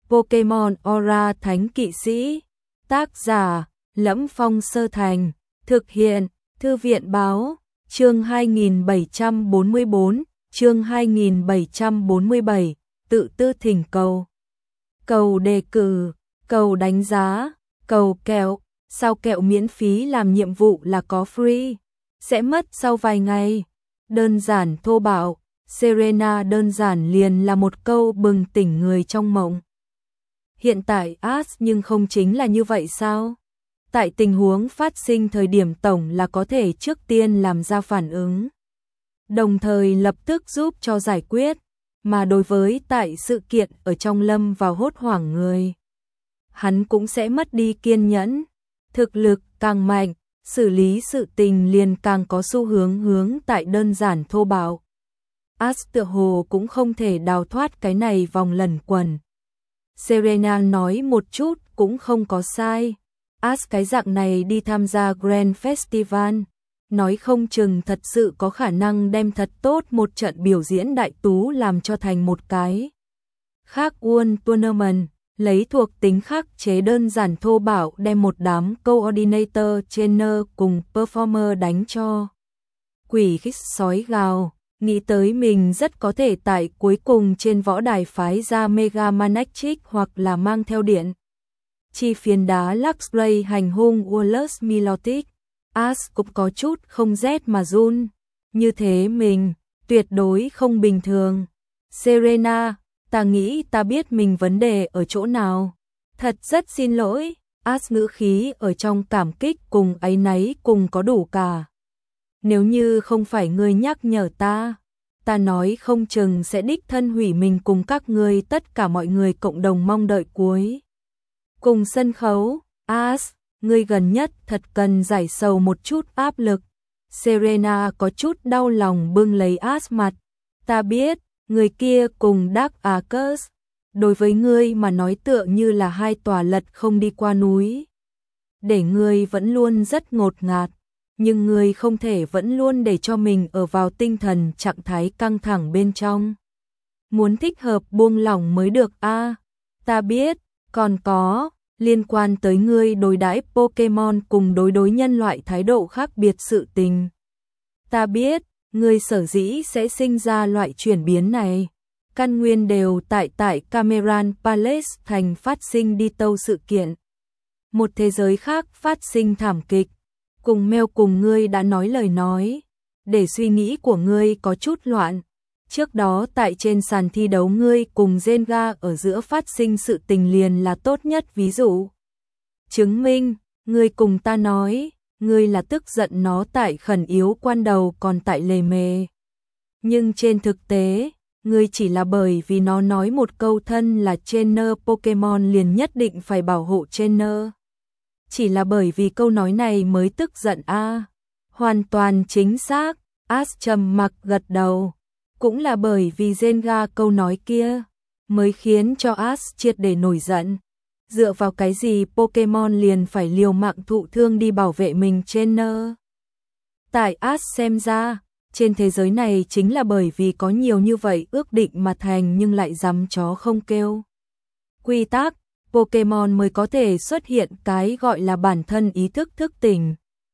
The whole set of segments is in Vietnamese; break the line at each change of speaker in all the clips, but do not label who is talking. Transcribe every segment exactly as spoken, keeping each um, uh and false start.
Pokemon Aura Thánh Kỵ Sĩ. Tác giả: Lẫm Phong Sơ Thành. Thực hiện: Thư viện báo. Chương hai nghìn bảy trăm bốn mươi bốn, chương hai nghìn bảy trăm bốn mươi bảy, tự tư thỉnh cầu. Cầu đề cử, cầu đánh giá, cầu kẹo, sao kẹo miễn phí làm nhiệm vụ là có free, sẽ mất sau vài ngày. Đơn giản thô bạo, Serena đơn giản liền là một câu bừng tỉnh người trong mộng. Hiện tại Ash nhưng không chính là như vậy sao? Tại tình huống phát sinh thời điểm tổng là có thể trước tiên làm ra phản ứng, đồng thời lập tức giúp cho giải quyết, mà đối với tại sự kiện ở trong lâm vào hốt hoảng người, hắn cũng sẽ mất đi kiên nhẫn. Thực lực càng mạnh, xử lý sự tình liền càng có xu hướng hướng tại đơn giản thô bạo. Ash tựa hồ cũng không thể đào thoát cái này vòng lẩn quẩn. Serena nói một chút cũng không có sai. Ash cái dạng này đi tham gia Grand Festival, nói không chừng thật sự có khả năng đem thật tốt một trận biểu diễn đại tú làm cho thành một cái khác World Tournament, lấy thuộc tính khắc chế đơn giản thô bạo đem một đám coordinator, trainer cùng performer đánh cho quỷ khích sói gào. Nghĩ tới mình rất có thể tại cuối cùng trên võ đài phái ra Mega Manectric hoặc là mang theo điện chi phiến đá Luxray hành hung Wallace Milotic. Ash cũng có chút không rét mà run. Như thế mình tuyệt đối không bình thường. Serena, ta nghĩ ta biết mình vấn đề ở chỗ nào. Thật rất xin lỗi. Ash ngữ khí ở trong cảm kích cùng áy náy cùng có đủ cả. Nếu như không phải ngươi nhắc nhở ta, ta nói không chừng sẽ đích thân hủy mình cùng các ngươi tất cả mọi người cộng đồng mong đợi cuối cùng sân khấu. Ash, ngươi gần nhất thật cần giải sầu một chút áp lực. Serena có chút đau lòng bưng lấy Ash mặt. Ta biết, người kia cùng Dark Arcus, đối với ngươi mà nói tựa như là hai tòa lật không đi qua núi. Để ngươi vẫn luôn rất ngột ngạt, nhưng ngươi không thể vẫn luôn để cho mình ở vào tinh thần trạng thái căng thẳng bên trong. Muốn thích hợp buông lỏng mới được a. À, ta biết, còn có liên quan tới ngươi đối đãi Pokemon cùng đối đối nhân loại thái độ khác biệt sự tình. Ta biết, ngươi sở dĩ sẽ sinh ra loại chuyển biến này, căn nguyên đều tại tại Cameron Palace thành phát sinh đi tâu sự kiện. Một thế giới khác phát sinh thảm kịch, cùng Mel cùng ngươi đã nói lời nói, để suy nghĩ của ngươi có chút loạn. Trước đó tại trên sàn thi đấu ngươi cùng Zenga ở giữa phát sinh sự tình liền là tốt nhất ví dụ. Chứng minh, ngươi cùng ta nói, ngươi là tức giận nó tại khẩn yếu quan đầu còn tại lề mề. Nhưng trên thực tế, ngươi chỉ là bởi vì nó nói một câu thân là trainer Pokemon liền nhất định phải bảo hộ trainer. Chỉ là bởi vì câu nói này mới tức giận a. À, hoàn toàn chính xác. Ash trầm mặc gật đầu. Cũng là bởi vì Zenga câu nói kia mới khiến cho Ash triệt để nổi giận. Dựa vào cái gì Pokemon liền phải liều mạng thụ thương đi bảo vệ mình trainer? Tại Ash xem ra, trên thế giới này chính là bởi vì có nhiều như vậy ước định mà thành nhưng lại dám chó không kêu. Quy tắc, Pokemon mới có thể xuất hiện cái gọi là bản thân ý thức thức tỉnh.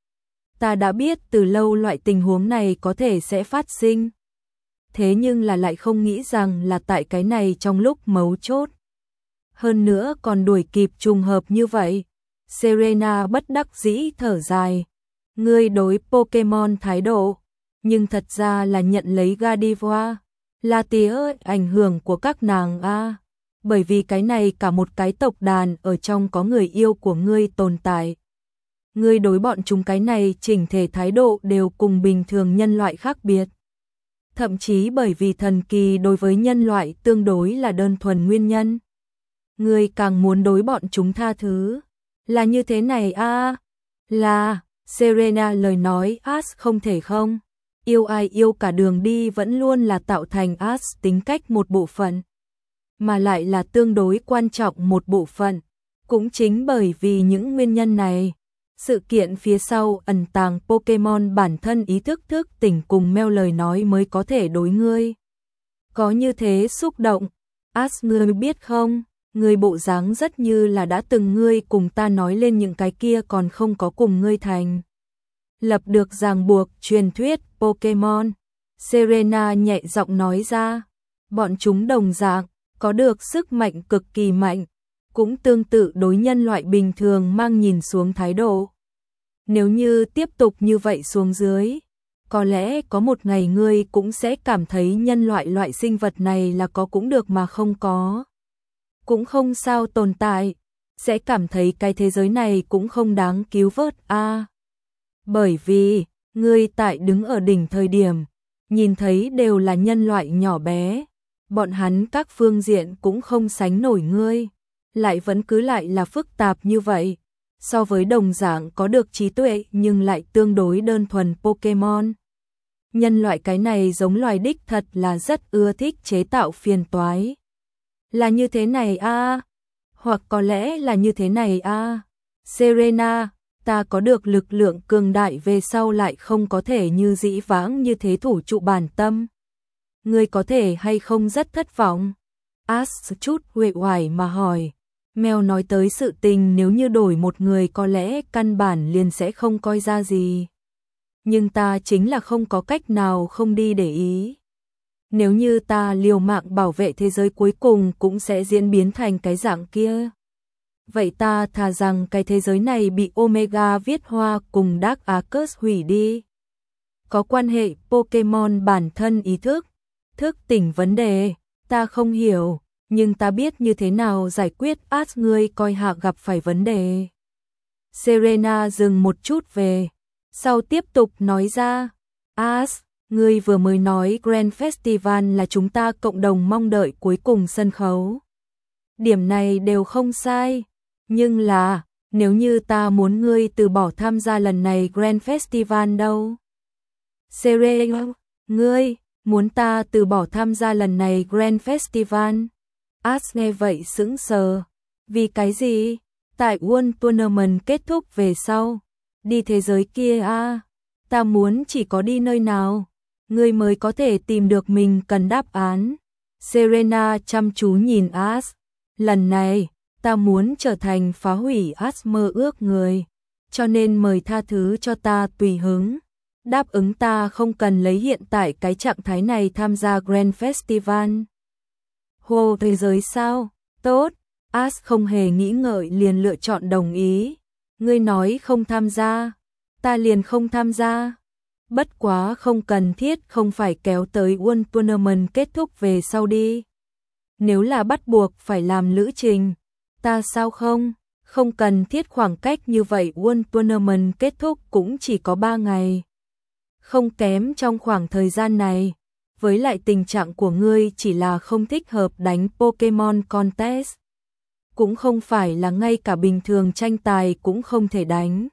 Ta đã biết từ lâu loại tình huống này có thể sẽ phát sinh. Thế nhưng là lại không nghĩ rằng là tại cái này trong lúc mấu chốt. Hơn nữa còn đuổi kịp trùng hợp như vậy. Serena bất đắc dĩ thở dài. Ngươi đối Pokemon thái độ, nhưng thật ra là nhận lấy Gardevoir, là tía ảnh hưởng của các nàng a. À, bởi vì cái này cả một cái tộc đàn ở trong có người yêu của ngươi tồn tại. Ngươi đối bọn chúng cái này chỉnh thể thái độ đều cùng bình thường nhân loại khác biệt. Thậm chí bởi vì thần kỳ đối với nhân loại tương đối là đơn thuần nguyên nhân. Ngươi càng muốn đối bọn chúng tha thứ. Là như thế này a. À, là, Serena lời nói Ash không thể không. Yêu ai yêu cả đường đi vẫn luôn là tạo thành Ash tính cách một bộ phận. Mà lại là tương đối quan trọng một bộ phận. Cũng chính bởi vì những nguyên nhân này, sự kiện phía sau ẩn tàng Pokemon bản thân ý thức thức tỉnh cùng Mel lời nói mới có thể đối ngươi có như thế xúc động. Ash, ngươi biết không, Ngươi bộ dáng rất như là đã từng ngươi cùng ta nói lên những cái kia còn không có cùng ngươi thành. Lập được ràng buộc truyền thuyết Pokemon. Serena nhẹ giọng nói ra, bọn chúng đồng dạng, có được sức mạnh cực kỳ mạnh, cũng tương tự đối nhân loại bình thường mang nhìn xuống thái độ. Nếu như tiếp tục như vậy xuống dưới, có lẽ có một ngày ngươi cũng sẽ cảm thấy nhân loại loại sinh vật này là có cũng được mà không có cũng không sao tồn tại, sẽ cảm thấy cái thế giới này cũng không đáng cứu vớt a. À, bởi vì, ngươi tại đứng ở đỉnh thời điểm, nhìn thấy đều là nhân loại nhỏ bé, bọn hắn các phương diện cũng không sánh nổi ngươi, lại vẫn cứ lại là phức tạp như vậy, so với đồng dạng có được trí tuệ nhưng lại tương đối đơn thuần Pokemon. Nhân loại cái này giống loài đích thật là rất ưa thích chế tạo phiền toái. Là như thế này a, à? Hoặc có lẽ là như thế này a. À? Serena, ta có được lực lượng cường đại về sau lại không có thể như dĩ vãng như thế thủ trụ bản tâm. Ngươi có thể hay không rất thất vọng? Ash chút uể oải mà hỏi. Mèo nói tới sự tình nếu như đổi một người có lẽ căn bản liền sẽ không coi ra gì. Nhưng ta chính là không có cách nào không đi để ý. Nếu như ta liều mạng bảo vệ thế giới cuối cùng cũng sẽ diễn biến thành cái dạng kia. Vậy ta thà rằng cái thế giới này bị Omega viết hoa cùng Dark Arcus hủy đi. Có quan hệ Pokemon bản thân ý thức, thức tỉnh vấn đề, ta không hiểu, nhưng ta biết như thế nào giải quyết Ash ngươi coi hạ gặp phải vấn đề. Serena dừng một chút về, sau tiếp tục nói ra, Ash, ngươi vừa mới nói Grand Festival là chúng ta cộng đồng mong đợi cuối cùng sân khấu. Điểm này đều không sai, nhưng là, nếu như ta muốn ngươi từ bỏ tham gia lần này Grand Festival đâu? Serena, ngươi, muốn ta từ bỏ tham gia lần này Grand Festival? Ash nghe vậy sững sờ. Vì cái gì? Tại World Tournament kết thúc về sau. Đi thế giới kia à? Ta muốn chỉ có đi nơi nào? Ngươi mới có thể tìm được mình cần đáp án. Serena chăm chú nhìn Ash. Lần này, ta muốn trở thành phá hủy Ash mơ ước người. Cho nên mời tha thứ cho ta tùy hứng. Đáp ứng ta không cần lấy hiện tại cái trạng thái này tham gia Grand Festival. Hồ thế giới sao? Tốt. Ash không hề nghĩ ngợi liền lựa chọn đồng ý. Ngươi nói không tham gia, ta liền không tham gia. Bất quá không cần thiết không phải kéo tới World Tournament kết thúc về sau đi. Nếu là bắt buộc phải làm lữ trình, ta sao không? Không cần thiết khoảng cách như vậy, World Tournament kết thúc cũng chỉ có ba ngày. Không kém trong khoảng thời gian này, với lại tình trạng của ngươi chỉ là không thích hợp đánh Pokemon Contest. Cũng không phải là ngay cả bình thường tranh tài cũng không thể đánh.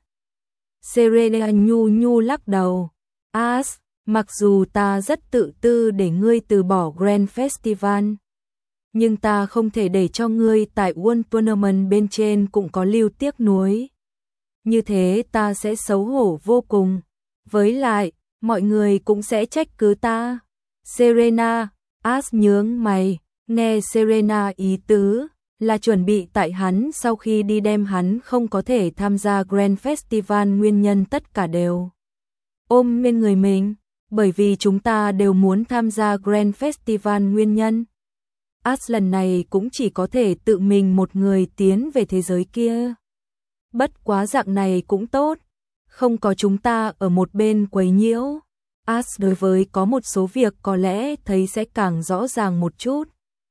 Serena nhu nhu lắc đầu. Ash, mặc dù ta rất tự tư để ngươi từ bỏ Grand Festival, nhưng ta không thể để cho ngươi tại World Tournament bên trên cũng có lưu tiếc nuối. Như thế ta sẽ xấu hổ vô cùng. Với lại, mọi người cũng sẽ trách cứ ta. Serena, Ash nhướng mày, nghe Serena ý tứ là chuẩn bị tại hắn sau khi đi đem hắn không có thể tham gia Grand Festival nguyên nhân tất cả đều ôm bên người mình, bởi vì chúng ta đều muốn tham gia Grand Festival nguyên nhân. Ash lần này cũng chỉ có thể tự mình một người tiến về thế giới kia. Bất quá dạng này cũng tốt, không có chúng ta ở một bên quấy nhiễu. Ash đối với có một số việc có lẽ thấy sẽ càng rõ ràng một chút.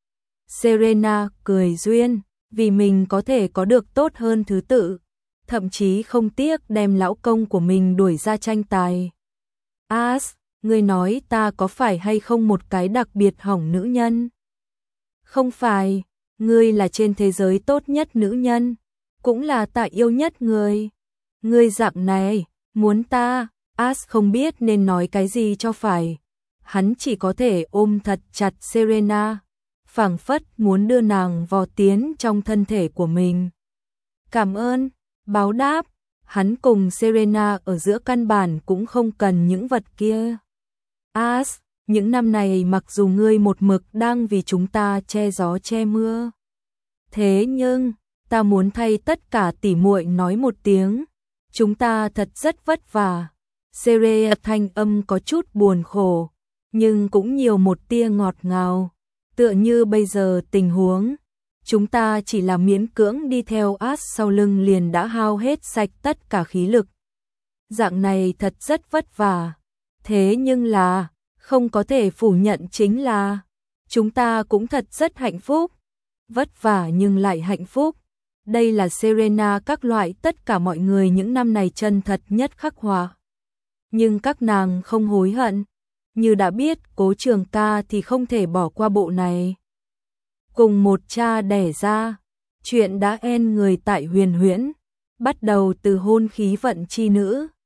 Serena cười duyên, vì mình có thể có được tốt hơn thứ tự, thậm chí không tiếc đem lão công của mình đuổi ra tranh tài. Ash, ngươi nói ta có phải hay không một cái đặc biệt hỏng nữ nhân? Không phải, ngươi là trên thế giới tốt nhất nữ nhân, cũng là ta yêu nhất người. Ngươi dạng này, muốn ta, Ash không biết nên nói cái gì cho phải. Hắn chỉ có thể ôm thật chặt Serena, phảng phất muốn đưa nàng vò tiến trong thân thể của mình. Cảm ơn, báo đáp, hắn cùng Serena ở giữa căn bản cũng không cần những vật kia. Ash, những năm này mặc dù ngươi một mực đang vì chúng ta che gió che mưa, Thế nhưng, ta muốn thay tất cả tỉ muội nói một tiếng, chúng ta thật rất vất vả. Sere thanh âm có chút buồn khổ, nhưng cũng nhiều một tia ngọt ngào, tựa như bây giờ tình huống, chúng ta chỉ là miễn cưỡng đi theo As sau lưng liền đã hao hết sạch tất cả khí lực. Dạng này thật rất vất vả, thế nhưng là, không có thể phủ nhận chính là, chúng ta cũng thật rất hạnh phúc, vất vả nhưng lại hạnh phúc. Đây là Serena các loại tất cả mọi người những năm này chân thật nhất khắc họa. Nhưng các nàng không hối hận, như đã biết Cố Trường Ca thì không thể bỏ qua bộ này. Cùng một cha đẻ ra, chuyện đã en người tại Huyền Huyễn, bắt đầu từ hôn khí vận chi nữ,